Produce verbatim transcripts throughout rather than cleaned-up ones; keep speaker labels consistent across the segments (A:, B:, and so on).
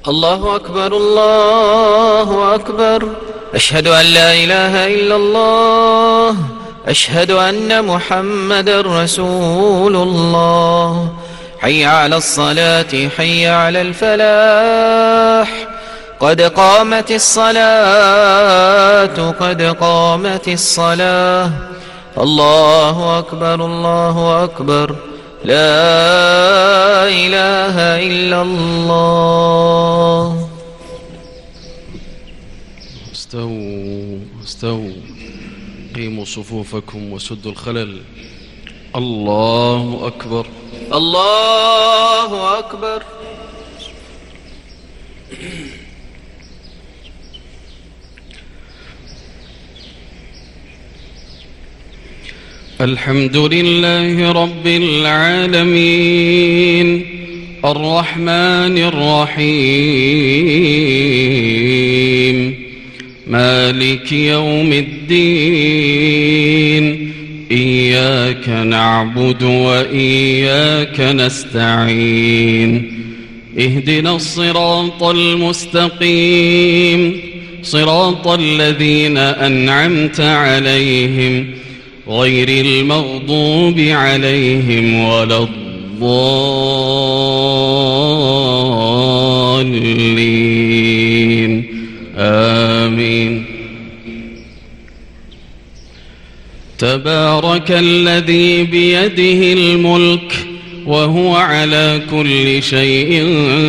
A: الله أكبر الله أكبر. أشهد أن لا إله إلا الله. أشهد أن محمدا رسول الله. حي على الصلاة حي على الفلاح. قد قامت الصلاة قد قامت الصلاة. الله أكبر الله أكبر. لا إله إلا الله.
B: استووا استووا قيموا صفوفكم وسدوا الخلل. الله أكبر
A: الله أكبر.
B: الحمد لله رب العالمين الرحمن الرحيم مالك يوم الدين. إياك نعبد وإياك نستعين. اهدنا الصراط المستقيم صراط الذين أنعمت عليهم غير المغضوب عليهم ولا الضالين. آمين. تبارك الذي بيده الملك وهو على كل شيء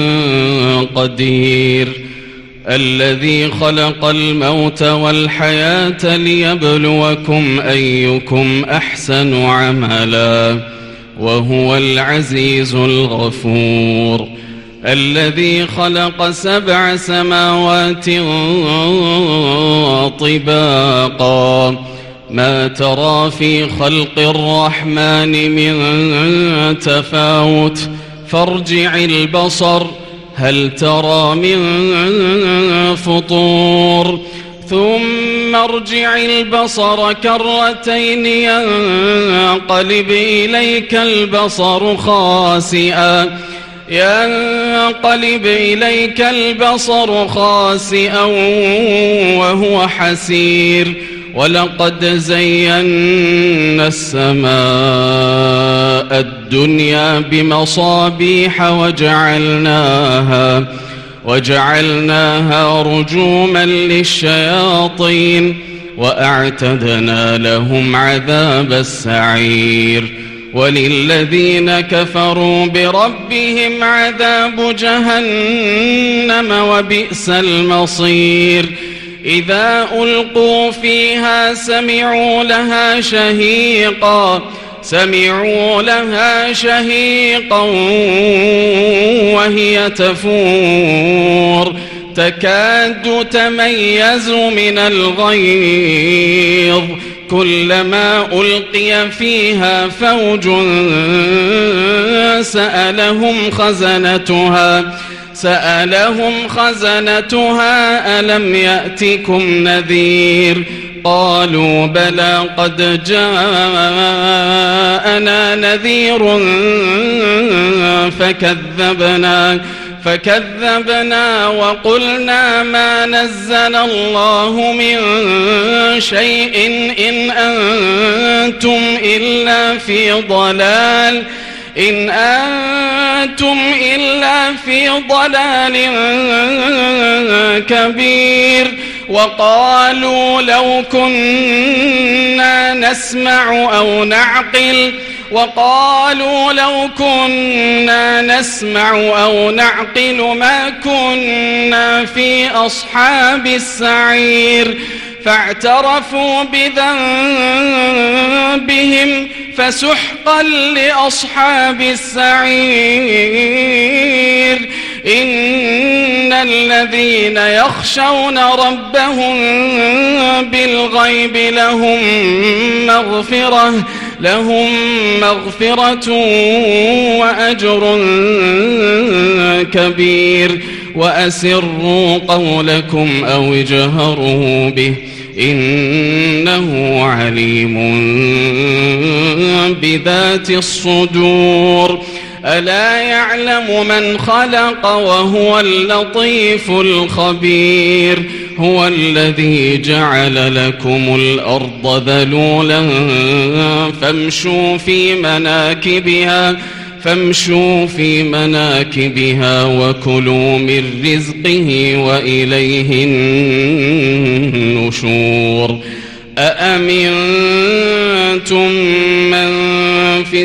B: قدير. الذي خلق الموت والحياة ليبلوكم أيكم أحسن عملا وهو العزيز الغفور. الذي خلق سبع سماوات طباقا ما ترى في خلق الرحمن من تفاوت فارجع البصر هل ترى من فطور ثم ارجع البصر كرتين ينقلب إليك البصر خاسئا ينقلب إليك البصر خاسئا وهو حسير. ولقد زينا السماء الدنيا بمصابيح وجعلناها وجعلناها رجوما للشياطين وأعتدنا لهم عذاب السعير. وللذين كفروا بربهم عذاب جهنم وبئس المصير. إذا ألقوا فيها سمعوا لها شهيقا سمعوا لها شهيقا وهي تفور تكاد تميز من الغيظ. كلما ألقي فيها فوج سألهم خزنتها سألهم خزنتها ألم يأتكم نذير قالوا بلى قد جاءنا نذير فكذبنا فكذبنا وقلنا ما نزل الله من شيء إن أنتم إلا في ضلال إن أنتم إلا في ضلال كبير. وقالوا لو كنا نسمع أو نعقل وقالوا لو كنا نسمع أو نعقل ما كنا في أصحاب السعير. فاعترفوا بذنبهم فسحقا لأصحاب السعير. إن الذين يخشون ربهم بالغيب لهم مغفرة لهم مغفرة وأجر كبير. وأسروا قولكم أو اجهروا به إنه عليم بذات الصدور. ألا يعلم من خلق وهو اللطيف الخبير هو الذي جعل لكم الأرض ذلولا فامشوا في مناكبها فامشوا في مناكبها وكلوا من رزقه وإليه النشور أأمنتم من في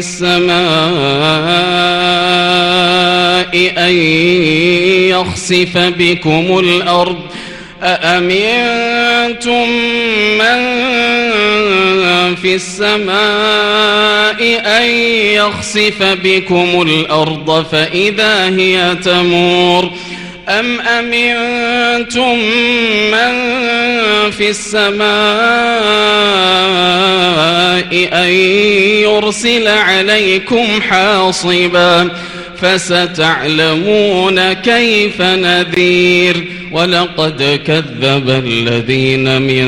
B: السماء أن يخسف بكم الأرض أأمنتم من في السماء أن يخسف بكم الأرض فإذا هي تمور أم أمنتم من في السماء أن يرسل عليكم حاصبا فستعلمون كيف نذير ولقد كذب الذين من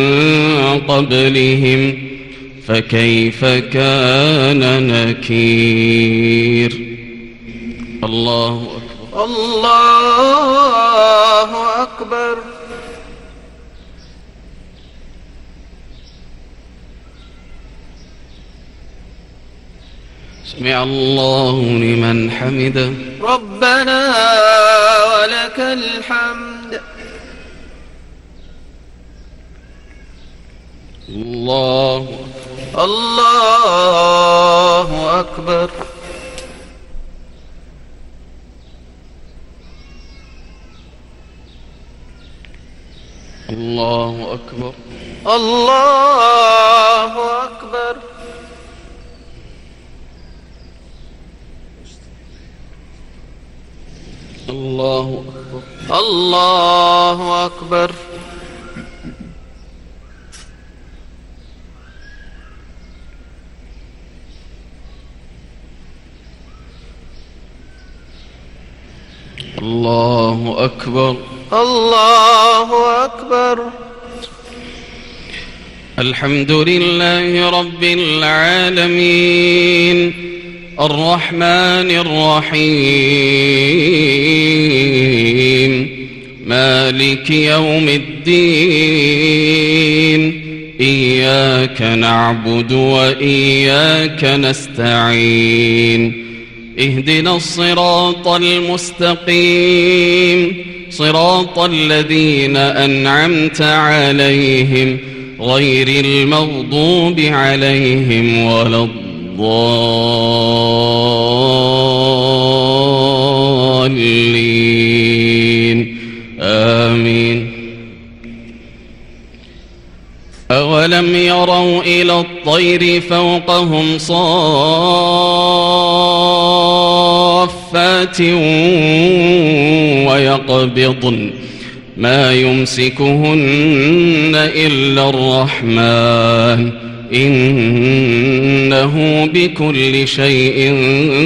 B: قبلهم فكيف كان نكير. الله أكبر.
A: الله أكبر.
B: سمع الله لمن حمده.
A: ربنا ولك الحمد.
B: الله
A: الله أكبر.
B: الله أكبر.
A: الله أكبر.
B: الله أكبر.
A: الله أكبر.
B: الله أكبر.
A: الله أكبر.
B: الحمد لله رب العالمين الرحمن الرحيم مالك يوم الدين إياك نعبد وإياك نستعين اهدنا الصراط المستقيم صراط الذين أنعمت عليهم غير المغضوب عليهم ولا الضالين آمين. أولم يروا إلى الطير فوقهم صافات ويقبضن ما يمسكهن إلا الرحمن إنه بكل شيء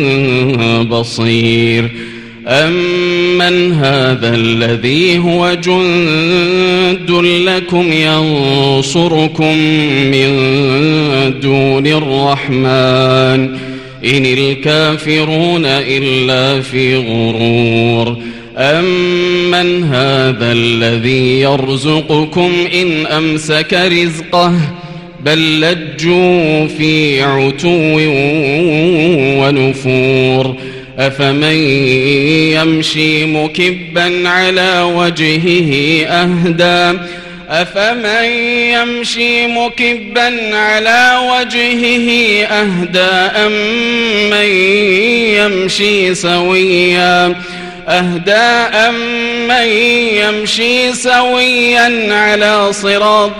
B: بصير. أمن هذا الذي هو جند لكم ينصركم من دون الرحمن إن الكافرون إلا في غرور. أمن هذا الذي يرزقكم إن أمسك رزقه بل لجوا في عتو ونفور. أفمن يمشي مكبا على وجهه أهدى أفمن يمشي مكبا على وجهه أهدى أم من يمشي سويا أهدى أم من يمشي سويا على صراط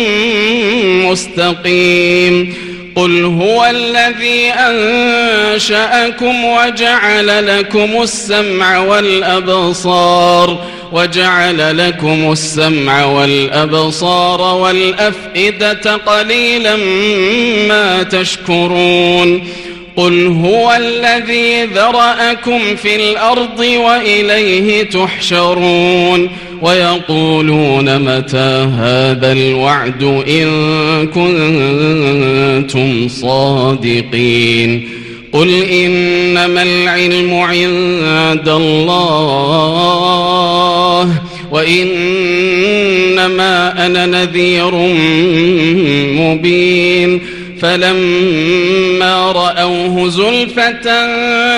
B: مستقيم. قل هو الذي أنشأكم وجعل لكم السمع والأبصار وجعل لكم السمع والأبصار والأفئدة قليلا ما تشكرون. قل هو الذي ذرأكم في الأرض وإليه تحشرون. ويقولون متى هذا الوعد إن كنتم صادقين. قل إنما العلم عند الله وإنما أنا نذير مبين فلما رأوه زلفة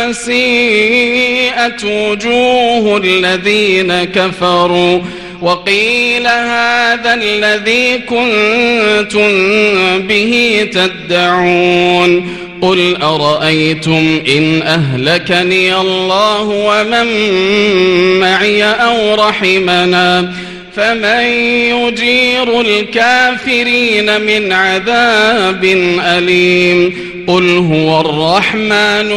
B: سيئت وجوه الذين كفروا وقيل هذا الذي كنتم به تدعون قل أرأيتم إن أهلكني الله ومن معي أو رحمنا فمن يجير الكافرين من عذاب أليم قل هو الرحمن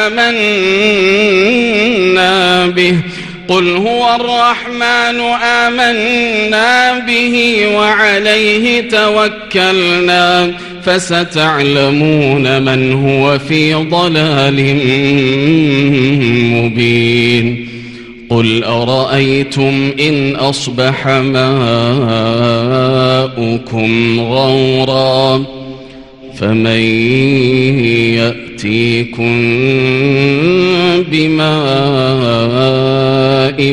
B: آمنا به قل هو الرحمن آمنا به وعليه توكلنا فستعلمون من هو في ضلال مبين قل أرأيتم إن أصبح ماؤكم غورا فمن يأتيكم بماء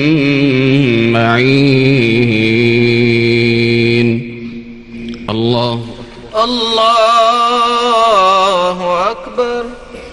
B: معين الله
A: الله أكبر.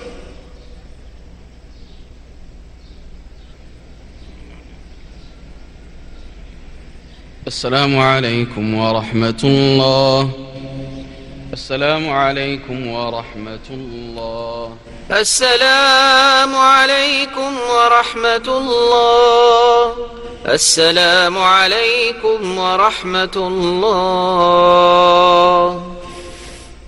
B: السلام عليكم ورحمة الله. السلام عليكم ورحمة الله.
A: السلام عليكم ورحمة الله. السلام عليكم ورحمة الله.